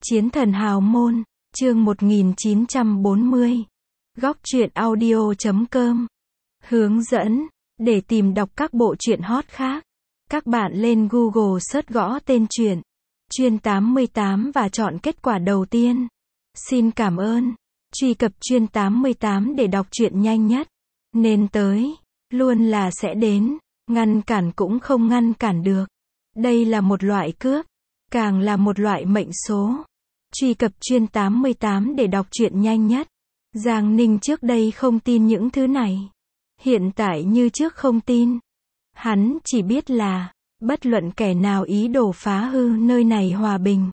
Chiến thần hào môn, chương 1940. Góc truyện audio.com. Hướng dẫn, để tìm đọc các bộ truyện hot khác. Các bạn lên Google search gõ tên truyện Chuyên 88 và chọn kết quả đầu tiên. Xin cảm ơn. Truy cập Chuyên 88 để đọc truyện nhanh nhất. Nên tới, luôn là sẽ đến, ngăn cản cũng không ngăn cản được. Đây là một loại cướp, càng là một loại mệnh số. Truy cập Chuyên 88 để đọc truyện nhanh nhất. Giang Ninh trước đây không tin những thứ này. Hiện tại như trước không tin. Hắn chỉ biết là, bất luận kẻ nào ý đồ phá hư nơi này hòa bình,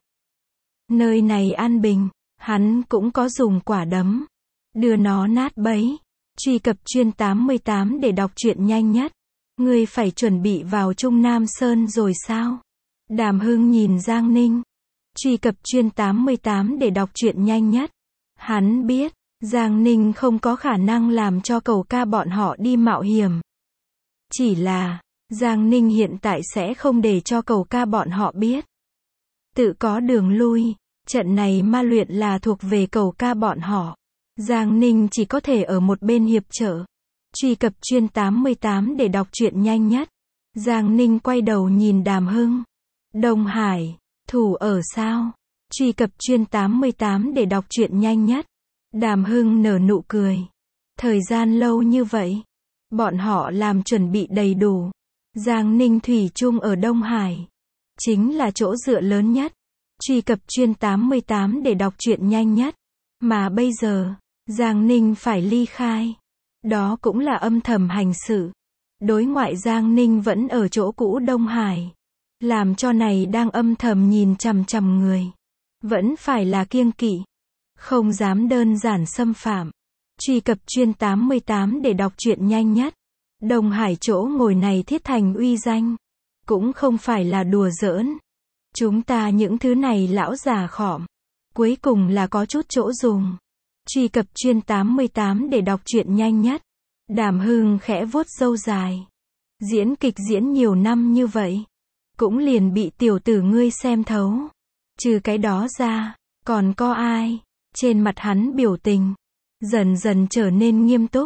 nơi này an bình, hắn cũng có dùng quả đấm, đưa nó nát bấy. Truy cập Chuyên 88 để đọc truyện nhanh nhất. Ngươi phải chuẩn bị vào Trung Nam Sơn rồi sao? Đàm Hưng nhìn Giang Ninh. Truy cập Chuyên 88 để đọc truyện nhanh nhất. Hắn biết, Giang Ninh không có khả năng làm cho Cẩu Ca bọn họ đi mạo hiểm. Chỉ là, Giang Ninh hiện tại sẽ không để cho Cẩu Ca bọn họ biết. Tự có đường lui, trận này ma luyện là thuộc về Cẩu Ca bọn họ. Giang Ninh chỉ có thể ở một bên hiệp trợ. Truy cập Chuyên 88 để đọc truyện nhanh nhất. Giang Ninh quay đầu nhìn Đàm Hưng. Đông Hải, thủ ở sao? Truy cập Chuyên 88 để đọc truyện nhanh nhất. Đàm Hưng nở nụ cười. Thời gian lâu như vậy, bọn họ làm chuẩn bị đầy đủ. Giang Ninh thủy chung ở Đông Hải, chính là chỗ dựa lớn nhất. Truy cập Chuyên 88 để đọc truyện nhanh nhất. Mà bây giờ, Giang Ninh phải ly khai. Đó cũng là âm thầm hành sự. Đối ngoại Giang Ninh vẫn ở chỗ cũ Đông Hải. Làm cho này đang âm thầm nhìn chằm chằm người. Vẫn phải là kiêng kỵ. Không dám đơn giản xâm phạm. Truy cập Chuyên 88 để đọc truyện nhanh nhất. Đông Hải chỗ ngồi này thiết thành uy danh. Cũng không phải là đùa giỡn. Chúng ta những thứ này lão già khọm. Cuối cùng là có chút chỗ dùng. Truy cập Chuyên 88 để đọc truyện nhanh nhất. Đàm Hưng khẽ vuốt râu dài. Diễn kịch diễn nhiều năm như vậy, cũng liền bị tiểu tử ngươi xem thấu. Trừ cái đó ra, còn có ai? Trên mặt hắn biểu tình dần dần trở nên nghiêm túc.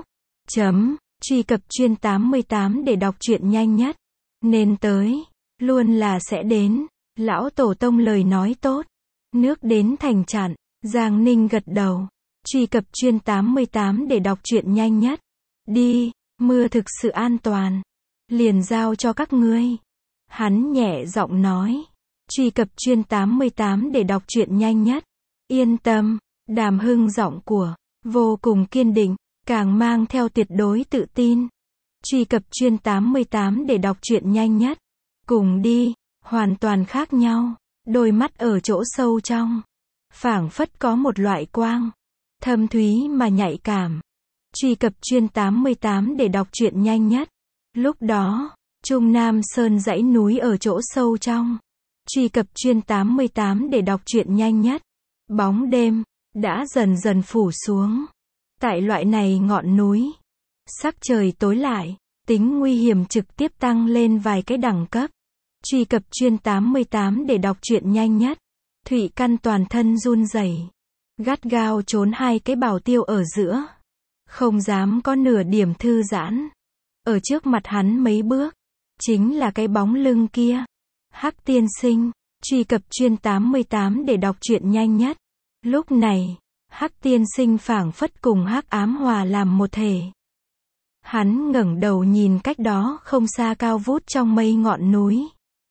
Truy cập Chuyên 88 để đọc truyện nhanh nhất. Nên tới, luôn là sẽ đến. Lão tổ tông lời nói tốt. Nước đến thành chặn. Giang Ninh gật đầu. Truy cập Chuyên 88 để đọc truyện nhanh nhất. Đi, mưa thực sự an toàn. Liền giao cho các ngươi. Hắn nhẹ giọng nói. Truy cập Chuyên 88 để đọc truyện nhanh nhất. Yên tâm. Đàm Hưng giọng của vô cùng kiên định, càng mang theo tuyệt đối tự tin. Truy cập Chuyên 88 để đọc truyện nhanh nhất. Cùng đi, hoàn toàn khác nhau. Đôi mắt ở chỗ sâu trong, phảng phất có một loại quang thâm thúy mà nhạy cảm. Truy cập Chuyên 88 để đọc truyện nhanh nhất. Lúc đó, Trung Nam Sơn dãy núi ở chỗ sâu trong. Truy cập Chuyên 88 để đọc truyện nhanh nhất. Bóng đêm đã dần dần phủ xuống. Tại loại này ngọn núi, sắc trời tối lại, tính nguy hiểm trực tiếp tăng lên vài cái đẳng cấp. Truy cập Chuyên 88 để đọc truyện nhanh nhất. Thụy Căn toàn thân run rẩy, gắt gao trốn hai cái bảo tiêu ở giữa, không dám có nửa điểm thư giãn. Ở trước mặt hắn mấy bước, chính là cái bóng lưng kia. Hắc tiên sinh. Truy cập Chuyên 88 để đọc truyện nhanh nhất. Lúc này, Hắc tiên sinh phảng phất cùng Hắc ám hòa làm một thể. Hắn ngẩng đầu nhìn cách đó không xa cao vút trong mây ngọn núi.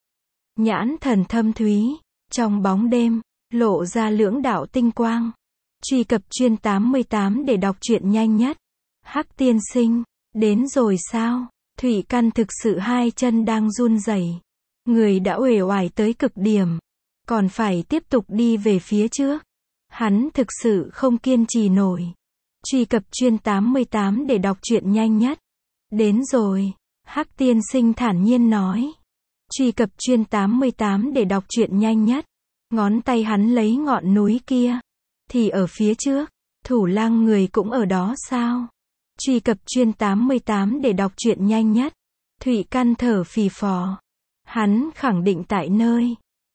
Nhãn thần thâm thúy, trong bóng đêm, lộ ra lưỡng đạo tinh quang. Truy cập Chuyên 88 để đọc truyện nhanh nhất. Hắc tiên sinh, đến rồi sao? Thụy Căn thực sự hai chân đang run rẩy. Người đã uể oải tới cực điểm. Còn phải tiếp tục đi về phía trước. Hắn thực sự không kiên trì nổi. Truy cập Chuyên 88 để đọc truyện nhanh nhất. Đến rồi. Hắc tiên sinh thản nhiên nói. Truy cập Chuyên 88 để đọc truyện nhanh nhất. Ngón tay hắn lấy ngọn núi kia. Thì ở phía trước, Thủ Lang người cũng ở đó sao? Truy cập Chuyên 88 để đọc truyện nhanh nhất. Thụy Căn thở phì phò. Hắn khẳng định tại nơi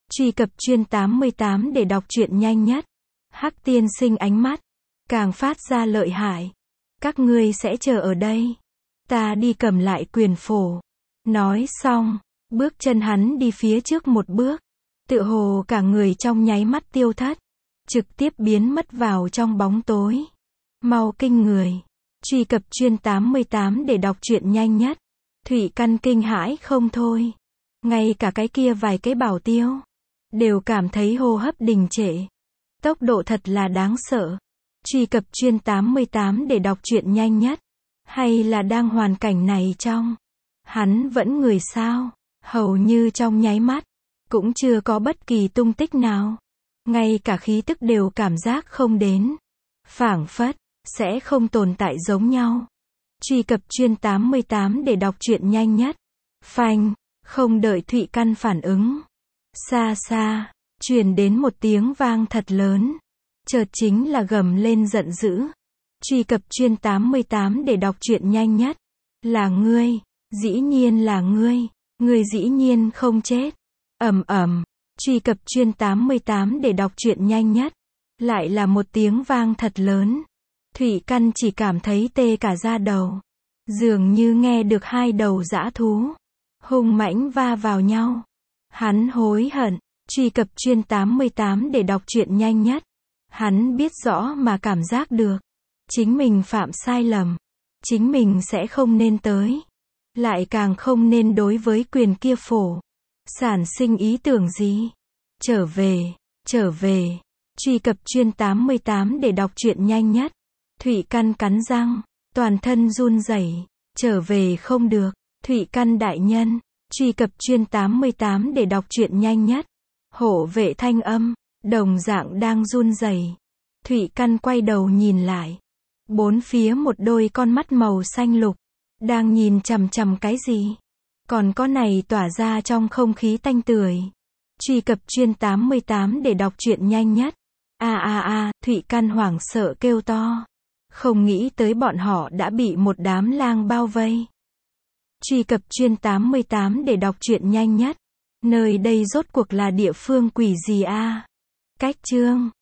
Truy cập Chuyên 88 để đọc truyện nhanh nhất. Hắc tiên sinh ánh mắt càng phát ra lợi hại. Các ngươi sẽ chờ ở đây. Ta đi cầm lại quyền phổ. Nói xong, bước chân hắn đi phía trước một bước. Tựa hồ cả người trong nháy mắt tiêu thất. Trực tiếp biến mất vào trong bóng tối. Mau kinh người. Truy cập Chuyên 88 để đọc truyện nhanh nhất. Thủy Căn kinh hãi không thôi. Ngay cả cái kia vài cái bảo tiêu đều cảm thấy hô hấp đình trệ. Tốc độ thật là đáng sợ. Truy cập Chuyên 88 để đọc truyện nhanh nhất. Hay là đang hoàn cảnh này trong hắn vẫn người sao? Hầu như trong nháy mắt cũng chưa có bất kỳ tung tích nào. Ngay cả khí tức đều cảm giác không đến. Phảng phất sẽ không tồn tại giống nhau. Truy cập Chuyên 88 để đọc truyện nhanh nhất. Phanh, không đợi Thụy Căn phản ứng. Xa xa, truyền đến một tiếng vang thật lớn. Chợt chính là gầm lên giận dữ. Truy cập Chuyên 88 để đọc truyện nhanh nhất. Là ngươi, dĩ nhiên là ngươi, ngươi dĩ nhiên không chết. Ầm ầm, truy cập Chuyên 88 để đọc truyện nhanh nhất. Lại là một tiếng vang thật lớn. Thụy Căn chỉ cảm thấy tê cả da đầu. Dường như nghe được hai đầu dã thú hung mãnh va vào nhau. Hắn hối hận. Truy cập Chuyên 88 để đọc truyện nhanh nhất. Hắn biết rõ mà cảm giác được. Chính mình phạm sai lầm. Chính mình sẽ không nên tới. Lại càng không nên đối với quyền kia phổ sản sinh ý tưởng gì. Trở về. Truy cập Chuyên 88 để đọc truyện nhanh nhất. Thụy Căn cắn răng, toàn thân run rẩy. Trở về không được. Thụy Căn đại nhân. Truy cập Chuyên 88 để đọc truyện nhanh nhất. Hổ vệ thanh âm đồng dạng đang run rẩy. Thụy Căn quay đầu nhìn lại. Bốn phía một đôi con mắt màu xanh lục đang nhìn chằm chằm cái gì. Còn có này tỏa ra trong không khí tanh tưởi. Truy cập Chuyên 88 để đọc truyện nhanh nhất. Thụy Căn hoảng sợ kêu to. Không nghĩ tới bọn họ đã bị một đám lang bao vây. Truy cập Chuyên 88 để đọc truyện nhanh nhất. Nơi đây rốt cuộc là địa phương quỷ gì a? Cách chương